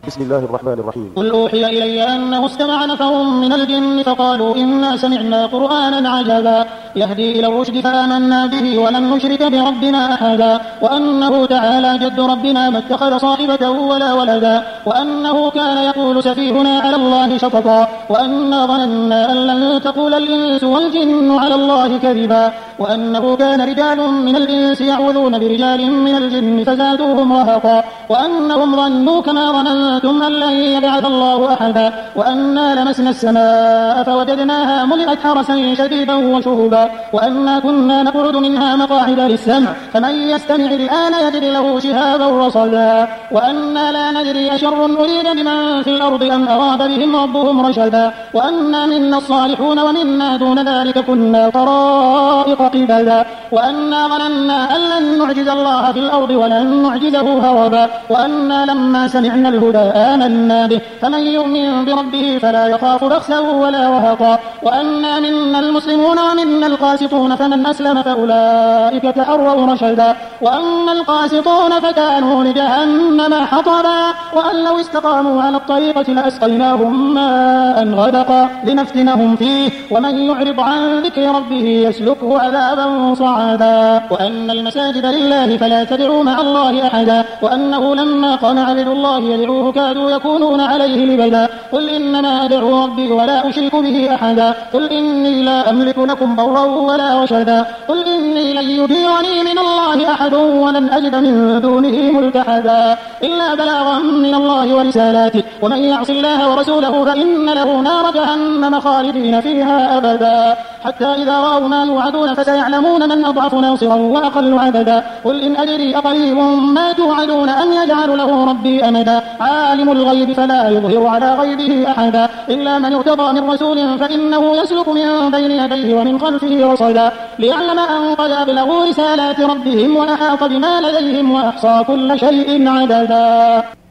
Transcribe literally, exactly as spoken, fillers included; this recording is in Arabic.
بسم الله الرحمن الرحيم. قل أوحي إلي أنه استمع نفر من الجن فقالوا إنا سمعنا قرآنا عجبا يهدي إلى الرشد فآمنا به ولن نشرك بربنا أحدا وأنه تعالى جد ربنا ما اتخذ صاحبة ولا ولدا وأنه كان يقول سفيهنا على الله شططا وأنا ظننا أن لن تقول الإنس والجن على الله كذبا وأنه كان رجال من الإنس يعوذون برجال من الجن فزادوهم رهقا وأنهم ظنوا كما ظننتم أن لن يبعث الله أحدا وأنا لمسنا السماء فوجدناها ملئت حرسا شديدا وشهبا وأنا كنا نقعد منها مقاعد للسمع فمن يستمع الآن يجد له شهابا رصدا وأنا لا ندري أشر أريد بمن في الأرض أم أراد بهم ربهم رشدا وأنا منا الصالحون ومنا دون ذلك كنا طرائق قبدا وأنا ظننا أن لن نعجز الله في الأرض ولن نعجزه هربا وأنا لما سمعنا الهدى آمنا به فمن يؤمن بربه فلا يخاف بخسا ولا رهقا وأنا منا المسلمون ومنا القاسطون فمن أسلم فأولئك تحروا رشدا وأما القاسطون فكانوا لجهنم حطبا وأن لو استقاموا على الطريقة لأسقيناهم ماء غدقا لنفتنهم فيه ومن يعرض عن ذكر ربه يسلكه عذابا صعدا وأن المساجد لله فلا تدعوا مع الله أحدا وأنه لما قام عبد الله يدعوه كادوا يكونون عليه لبدا قل إنما أدعو ربي ولا أشرك به أحدا قل إني لا أملك لكم ضرا ولا رشدا قل إني لن يجيرني من الله أحد ولن أجد من دونه ملتحدا إلا بلاغا من الله ورسالاته ومن يعص الله ورسوله فإن له نار جهنم خالدين فيها أبدا حتى إذا رأوا ما يوعدون فسيعلمون من أضعف ناصرا وأقل عددا قل إن أدري أقريب ما توعدون أم يجعل له ربي أمدا عالم الغيب فلا يظهر على غيبه أحدا إلا من ارتضى من رسول فإنه يسلك من بين يديه ومن خلفه رصدا ليعلم أن قد أبلغوا رسالات ربهم وأحاط بما لديهم وأحصى كل شيء عددا.